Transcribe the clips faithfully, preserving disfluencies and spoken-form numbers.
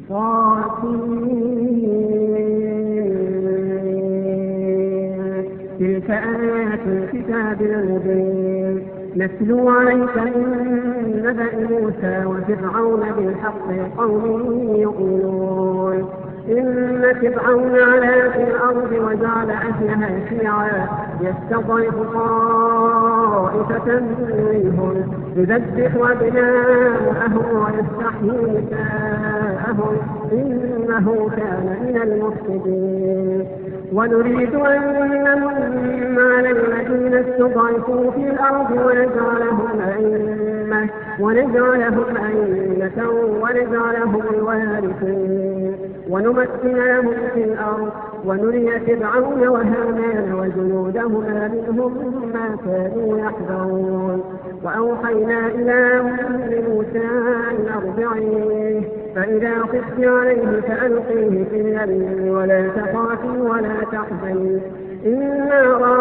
تلك آيات الكتاب المبين نتلو عليك من نبأ موسى وفرعون بالحق لقوم يؤمنون. إن فرعون علا في الأرض وجعل أهلها شيعا يستضعف طائفة منهم يذبح أبناءهم ويستحيي نساءهم إنه كان من المفسدين. ونريد أن نمن على الذين استضعفوا في الأرض ونجعلهم أئمة ونجعلهم أئمة ونجعلهم الوارثين ونمكن لهم في الأرض ونري فرعون وهامان وجنودهما منهم ما كانوا يحذرون. وأوحينا إلى أم موسى أن أرضعيه فإذا خفت عليه فألقيه في اليم ولا تخافي ولا تحزني إنا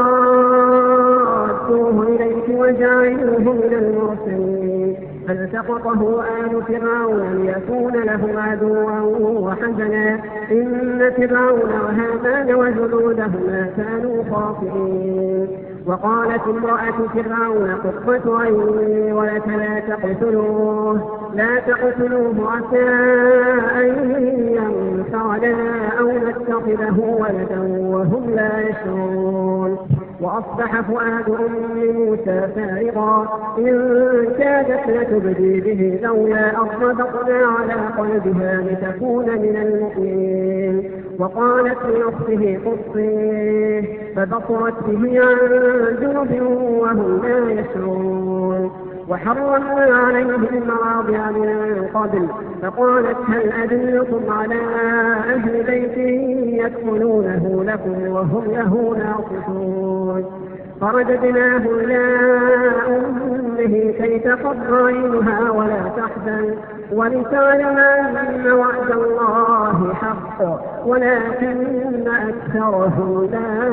رادوه إليك وجعلوه من المرسلين. فالتقطه آل فرعون ليكون لهم عدوا وحزنا إن فرعون وهامان وجنودهما كانوا خاطئين. وقالت امرأة فرعون قرة عيني ولك لا تقتلوه لا تقتلوه عسى أن ينفعنا أو نتخذه ولدا وهم لا يشعرون. وأصبح فؤاد أم موسى فارغا إن كادت لتبدي به لولا أن ربطنا على قلبها لتكون من المؤمنين. وقالت لأخته قصيه فبصرت به عن جنب وهم لا يشعرون. وحرمنا عليه المراضع من قبل فقالت هل أدلكم على أهل بيت يدخلونه لكم وهم له ناصحون. فرددناه إلى أمه كي تقر عينها ولا تحزن ولتعلم أن وعد الله حق ولكن أكثرهم لا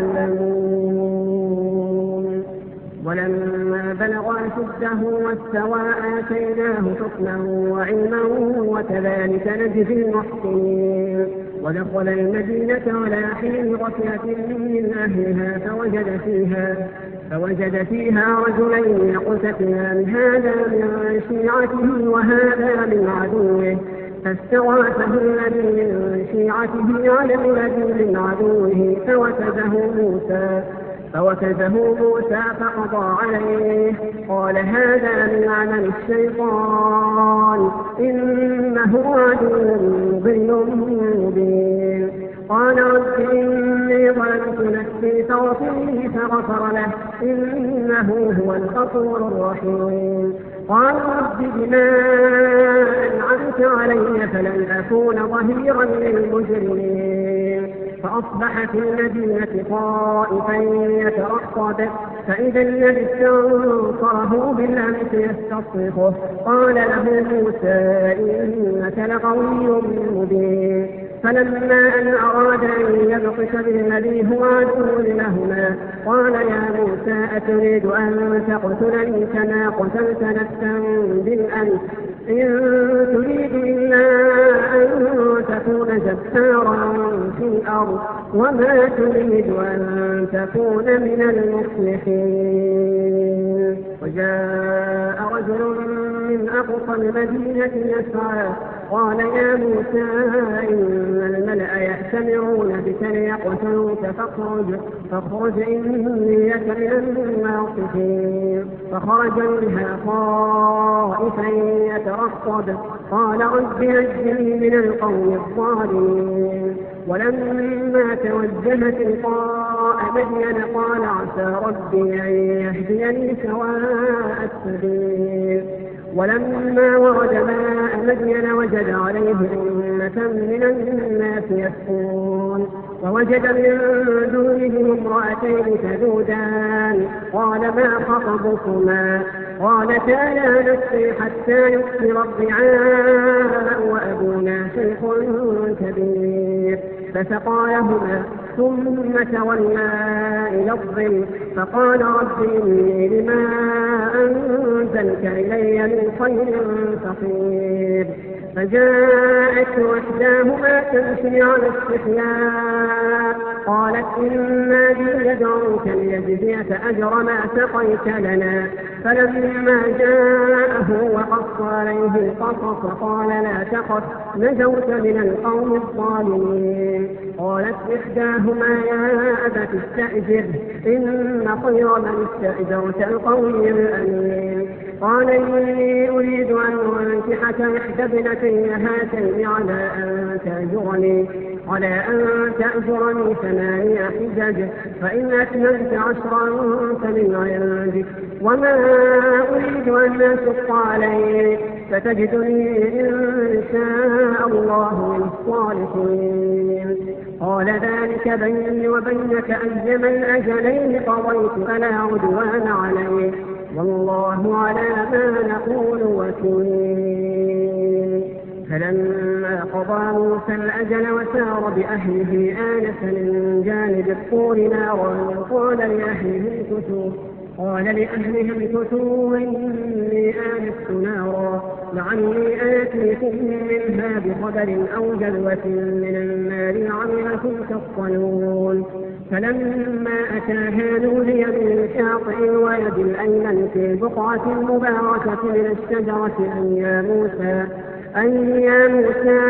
يعلمون. ولما بلغ أشده واستوى آتيناه حكما وعلما وكذلك نجزي المحسنين. ودخل المدينة على حين غفلة من أهلها فوجد فيها فوجد فيها رجلين يقتتلان هذا من شيعته وهذا من عدوه فاستغاثه الذي من شيعته على الذي من عدوه فوكزه موسى فوكزه موسى فقضى عليه قال هذا من عمل الشيطان إنه عدو مضل مبين. قال رب إني ظلمت نفسي فاغفر لي فغفر له إنه هو الغفور الرحيم. قال رب بما أنعمت علي فلن أكون ظهيرا للمجرمين. فأصبح في المدينة خائفا يترقب فإذا الذي استنصره بالأمس يستصرخه قال له موسى إنك لقوي مبين. فلما أن أراد أن يبطش بالذي هو عدو لهما قال يا موسى أتريد أن تقتلني كما قتلت نفسا بالأمس إن تريد إلا أن تكون جبارا في الأرض وما تريد أن تكون من المصلحين. وجاء رجل من أقصى المدينة يسعى قال يا موسى إن الملأ يأتمرون بك ليقتلوك فاخرج فاخرج إني لك من الناصحين. فخرج منها خائفا يترقب قال رب نجني من القوم الظالمين. ولما توجه تلقاء مدين قال عسى ربي أن يهديني سواء السبيل. ولما ورد ماء مدين وجد عليه أمة من الناس يسقون ووجد من دونهم امرأتين تذودان قال ما خطبكما قالتا لا نسقي حتى يكثر الرعاء وأبونا شيخ كبير فسقى لهما ثم تولى إلى الظل فقال رب إني لما أنزلت إلي من خير فقير. فجاءته إحداهما تمشي على استحياء قالت إنا بي ندعوك ليجزيك أجر ما سقيت لنا. فلما جاءه وقص عليه القصص قال لا تخف نجوت من القوم الظالمين. قالت إحداهما يا أبت استأجره إن خير من استأجرت القوي الأمين. قال إني أريد أن أنكحك إحدى ابنتي هاتين على أن تأجرني على أن تأجرني ثماني حجج فإن أتممت عشرا فمن عندك وما أريد أن أشق عليك فتجدني إن شاء الله من الصالحين. قال ذلك بيني وبينك أيما الأجلين قضيت فلا عدوان عليك والله على ما نقول وكيل. فلما قضى موسى الأجل وسار بأهله آنس من جانب الطور نارا قال لأهله امكثوا قال لأهلهم امكثوا إني آنست نارا لعلي آتيكم منها بخبر أو جذوة من النار لعلكم تصطلون. فلما أتاها نودي من شاطئ الواد الأيمن في البقعة المباركة من الشجرة أن يا موسى أن يا موسى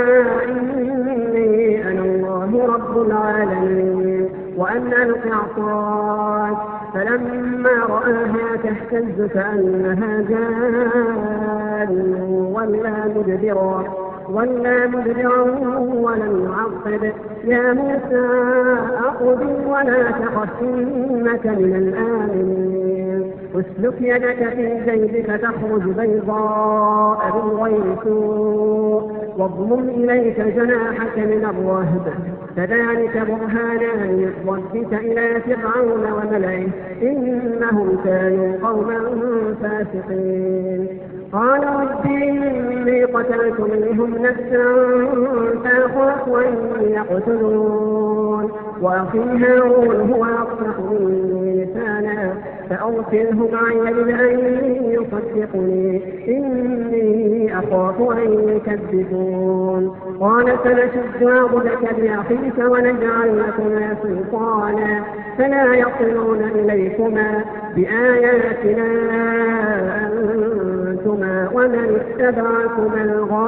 إني أنا الله رب العالمين وأن ألق عصاك. فلما رآها تهتز كأنها جان ولا مدبرا ولا مدبرا ولم يعقب يا موسى أقبل ولا تخف إنك من الآمنين. اسلك يدك في جيبك تخرج بيضاء من غير سوء واضمم إليك جناحك من الرهب فذلك برهانان من ربك إلى فرعون وملئه إنهم كانوا قوما فاسقين. قال ربي إني قتلت منهم نفسا فأخاف أن يقتلون وأخي هارون هو أفصح مني لسانا فأرسله معي لأن يصدقني إني أخاف أن يكذبون. قال سنشد عضدك بأخيك ونجعل لكما سلطانا فلا يصلون إليكما بآياتنا أنتما ومن اتبعكما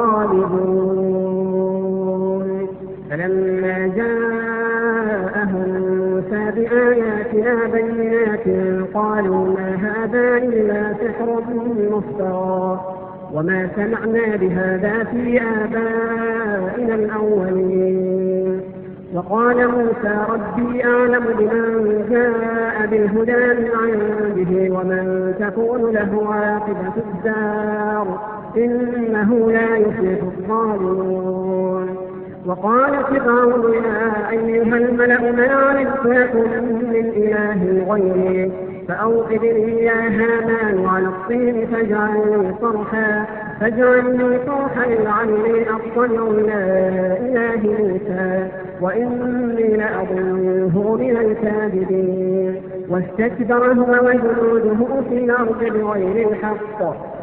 الغالبون. فلما جاءهم موسى بآياتنا بينات قالوا ما هذا إلا سحر مفترى وما سمعنا بهذا في آبائنا الأولين. وقال موسى ربي أعلم بمن جاء بالهدى من عنده ومن تكون له عاقبة الدار إنه لا يفلح الظالمون. وقال فرعون يا أيها الملأ ما علمت لكم من إله غيري فأوقد لي يا هامان على الطين فاجعلني صرحا فاجعلني صرحا لعلي أطلع إلى إله موسى وإني لأظنه من الكاذبين. واستكبر هو وجنوده في الأرض بغير الحق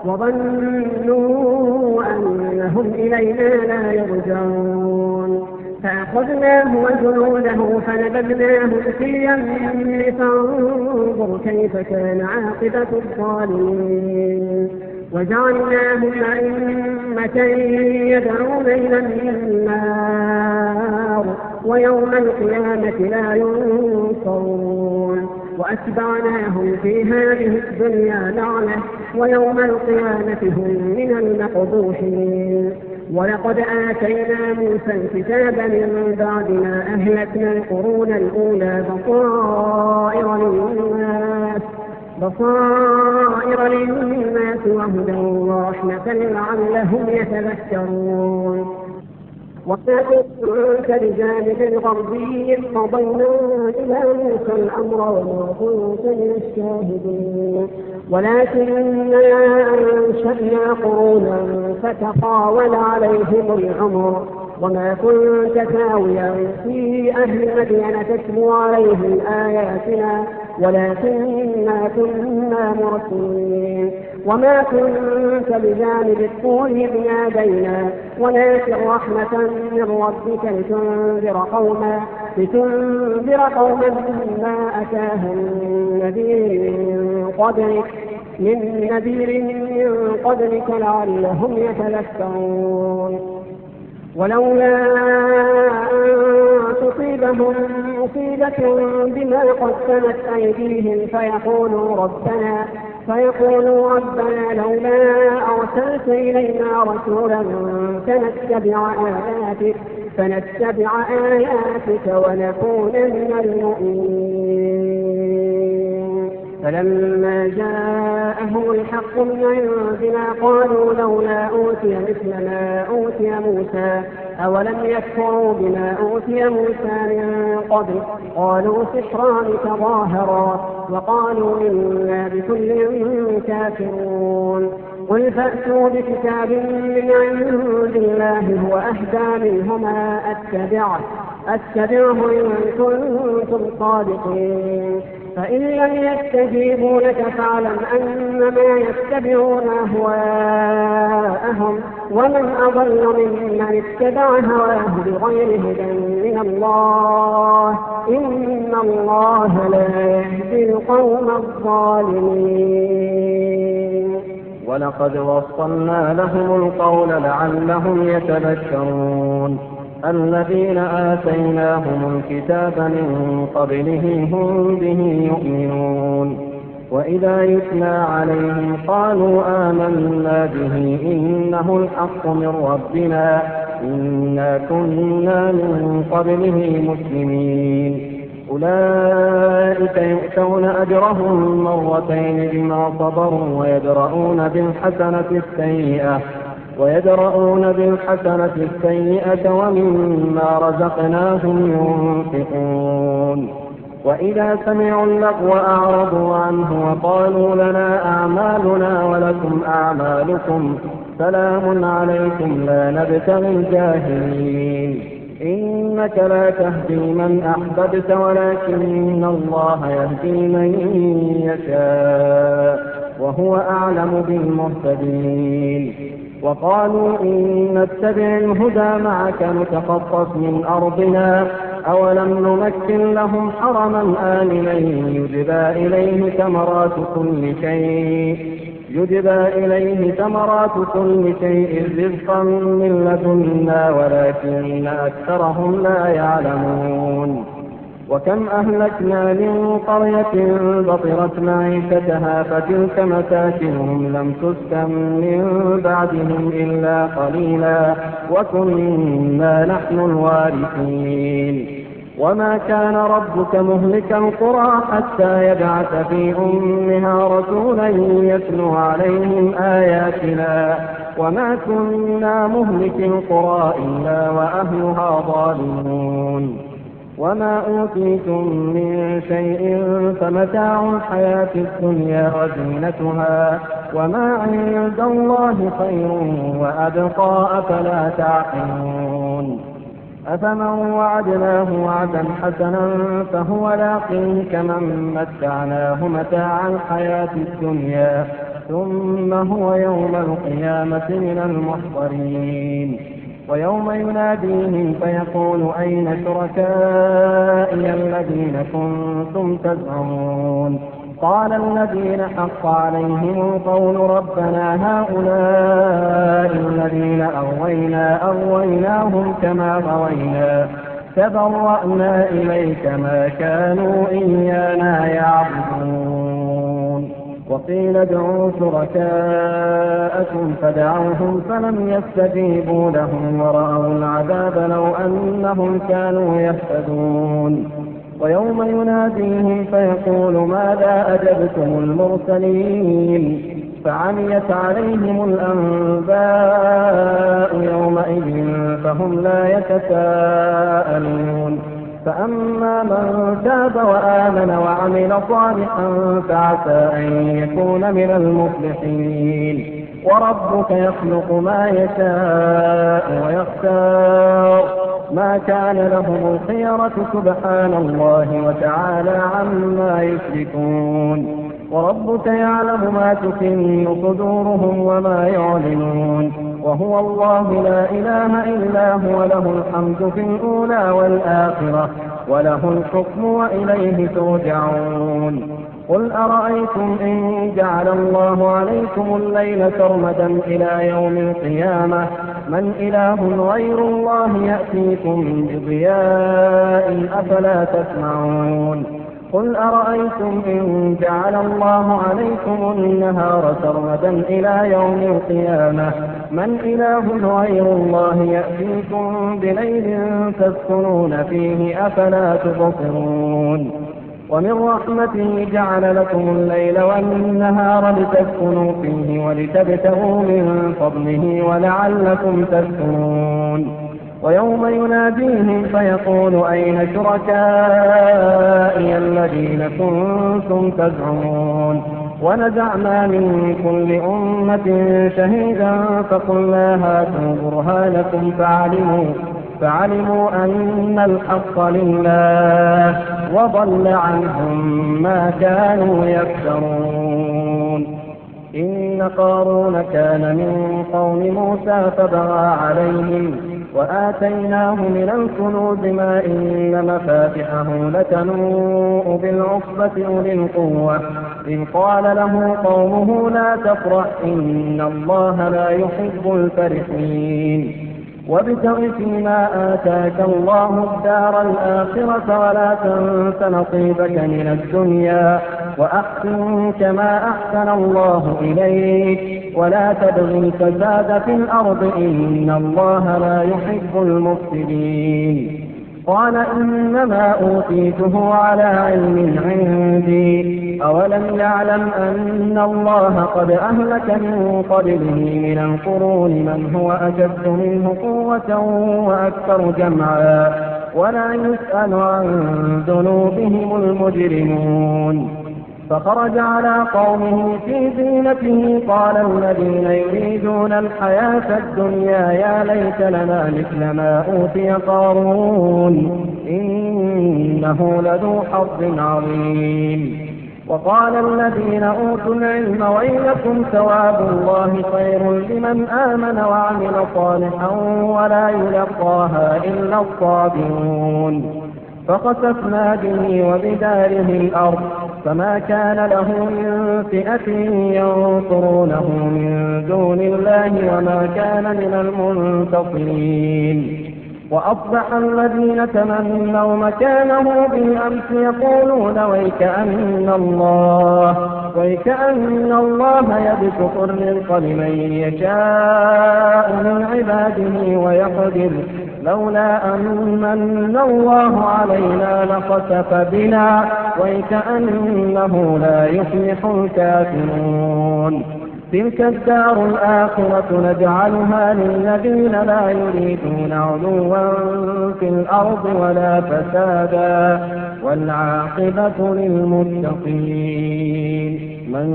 وظنوا أنهم إلينا لا يرجعون. فأخذناه وجنوده فنبذناه في اليم فانظر كيف كان عاقبة الظالمين. وجعلناهم أئمة يدعون إلى النار ويوم القيامة لا ينصرون. وأتبعناهم في هذه الدنيا لعنة ويوم القيامة هم من المقبوحين. ولقد آتينا موسى الكتاب من بعد ما أهلكنا القرون الأولى بصائر للناس بصائر للناس وهدى ورحمة لعلهم يتذكرون. وما كنت بجانب الغربي إذ قضينا إلى موسى الأمر وما كنت من الشاهدين ولكننا أنشأنا قرونا فتطاول عليهم العمر وما كنت ثاويا في أهل مدين تتلو عليهم آياتنا ولكننا كنا مرسلين. وما كنت بجانب الطور إذ نادينا ولكن رحمة من ربك لتنذر قوما لتنذر قوما ما أتاهم من نذير من قبلك من نذير من قبلك لعلهم يتذكرون. ولولا أن تصيبهم مصيبة بما قدمت أيديهم فيقولوا ربنا فيقولوا ربنا لولا أرسلت إلينا رسولا فنتبع آياتك فنتبع آياتك ونكون من المؤمنين. فلما جاءهم الحق من عندنا قالوا لولا أوتي مثل ما أوتي موسى أولم يكفروا بما أوتي موسى من قبل قالوا سحران تظاهرا وقالوا إنا بكل كافرون. قل فأتوا بكتاب من عند الله هو أهدى منهما أتبعه أتبعه إن كنتم صادقين. فإن لم يستجيبوا لك فاعلم أنما يتبعون أهواءهم ومن أضل ممن اتبع هواه بغير هدى من الله إن الله لا يهدي القوم الظالمين. ولقد وصلنا لهم القول لعلهم يتذكرون. الذين آتيناهم الكتاب من قبله هم به يؤمنون. وإذا يتلى عليهم قالوا آمنا به إنه الحق من ربنا إنا كنا من قبله مسلمين. أولئك يؤتون أجرهم مرتين بما صبروا ويدرؤون بالحسنة السيئة ويدرؤون بالحسنة السيئة ومما رزقناهم ينفقون. وإذا سمعوا اللغو أعرضوا عنه وقالوا لنا أعمالنا ولكم أعمالكم سلام عليكم لا نبتغي الجاهلين. إنك لا تهدي من أحببت ولكن الله يهدي من يشاء وهو أعلم بالمهتدين. وقالوا إن نتبع الهدى معك نتخطف من أرضنا أولم نمكن لهم حرما آمنا يجبى إليه ثمرات كل شيء يجبى إليه ثمرات كل شيء رزقا من لدنا ولكن أكثرهم لا يعلمون. وكم أهلكنا من قرية بطرت معيشتها فتلك مساكنهم لم تسكن من بعدهم إلا قليلا وكنا نحن الوارثين. وما كان ربك مهلك القرى حتى يبعث في أمها رسولا يتلو عليهم آياتنا وما كنا مهلك القرى إلا وأهلها ظالمون. وما أوتيتم من شيء فمتاع الحياة الدنيا وزينتها وما عند الله خير وأبقى أفلا تعقلون. أفمن وعدناه وعدا حسنا فهو لاقيه كمن متعناه متاع الحياة الدنيا ثم هو يوم القيامة من المحضرين. ويوم يناديهم فيقول أين شركائي الذين كنتم تزعمون قال الذين حق عليهم القول ربنا هؤلاء الذين أغوينا أغويناهم كما غوينا تبرأنا إليك ما كانوا إيانا يعبدون. وقيل ادعوا شركاءكم فدعوهم فلم يستجيبوا لهم ورأوا العذاب لو أنهم كانوا يهتدون. ويوم يناديهم فيقول ماذا أجبتم المرسلين فعميت عليهم الأنباء يومئذ فهم لا يتساءلون. فأما من تاب وآمن وعمل صالحا فعسى أن يكون من المفلحين. وربك يخلق ما يشاء ويختار ما كان لهم الخيرة سبحان الله وتعالى عما يشركون. وربك يعلم ما تكن صدورهم وما يعلنون، وهو الله لا إله إلا هو، له الحمد في الأولى والآخرة، وله الحكم وإليه ترجعون. قل أرأيتم إن جعل الله عليكم الليل سرمدا إلى يوم القيامة من إله غير الله يأتيكم بضياء أفلا تسمعون. قل أرأيتم إن جعل الله عليكم النهار سرمدا إلى يوم القيامة من إله غير الله يأتيكم بليل تسكنون فيه أفلا تبصرون. ومن رحمته جعل لكم الليل والنهار لتسكنوا فيه ولتبتغوا من فضله ولعلكم تشكرون. ويوم يناديهم فيقول أين شركائي الذين كنتم تزعمون. ونزعنا من كل أمة شهيدا فقلنا هاتوا برهانكم فعلموا فعلموا أن الحق لله وضل عنهم ما كانوا يفترون. إن قارون كان من قوم موسى فبغى عليهم وآتيناه من الكنوز ما إن مفاتحه لتنوء بالعصبة أولي القوة إذ قال له قومه لا تفرح إن الله لا يحب الفرحين. وابتغ فيما آتاك الله الدار الآخرة ولا تنس نصيبك من الدنيا وأحسن كما أحسن الله إليك ولا تبغ الفساد في الأرض إن الله لا يحب المفسدين. قال إنما أوتيته على علم عندي أولم يعلم أن الله قد أهلك من قبله من القرون من هو أشد منه قوة وأكثر جمعا ولا يسأل عن ذنوبهم المجرمون. فخرج على قومه في زينته قال الذين يريدون الحياة الدنيا يا ليت لنا مثل ما أوتي قارون إنه لذو حظ عظيم. وقال الذين أوتوا العلم ويلكم ثواب الله خير لمن آمن وعمل صالحا ولا يلقاها إلا الصابرون. فخسفنا به وبداره الأرض فما كان له من فئة ينصرونه من دون الله وما كان من المنتصرين. وأصبح الذين تمنوا مكانه بالأمس يقولون ويكأن الله ويكأن الله يبسط الرزق لمن يشاء من عباده ويقدر لولا أن الله علينا لخسف بنا ويكأنه لا يفلح الكافرون. تلك الدار الآخرة نجعلها للذين لا يريدون علوا في الأرض ولا فسادا والعاقبة للمتقين. من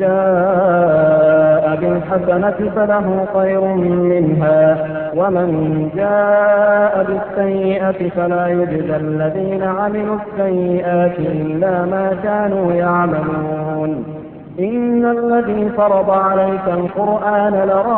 جاء بالحسنة فله خير منها ومن جاء بالسيئة فلا يجزى الذين عملوا السيئات إلا ما كانوا يعملون. إن الذي فرض عليك القرآن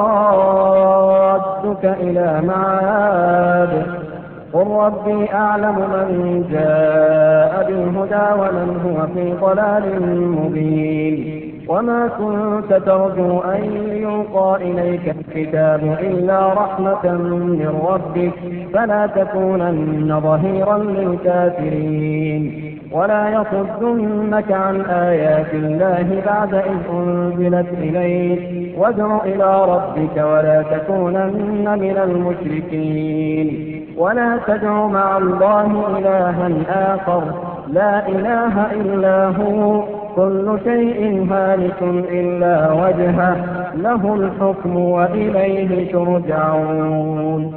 لرادك إلى معاد قل ربي أعلم من جاء بالهدى ومن هو في ضلال مبين. وما كنت ترجو أن يلقى إليك الكتاب إلا رحمة من ربك فلا تكونن ظهيرا للكافرين. ولا يصدنك عن آيات الله بعد إذ أنزلت إليك وادع إلى ربك ولا تكونن من المشركين. ولا تدع مع الله إلها آخر لا إله إلا هو كل شيء هالك إلا وجهه له الحكم وإليه ترجعون.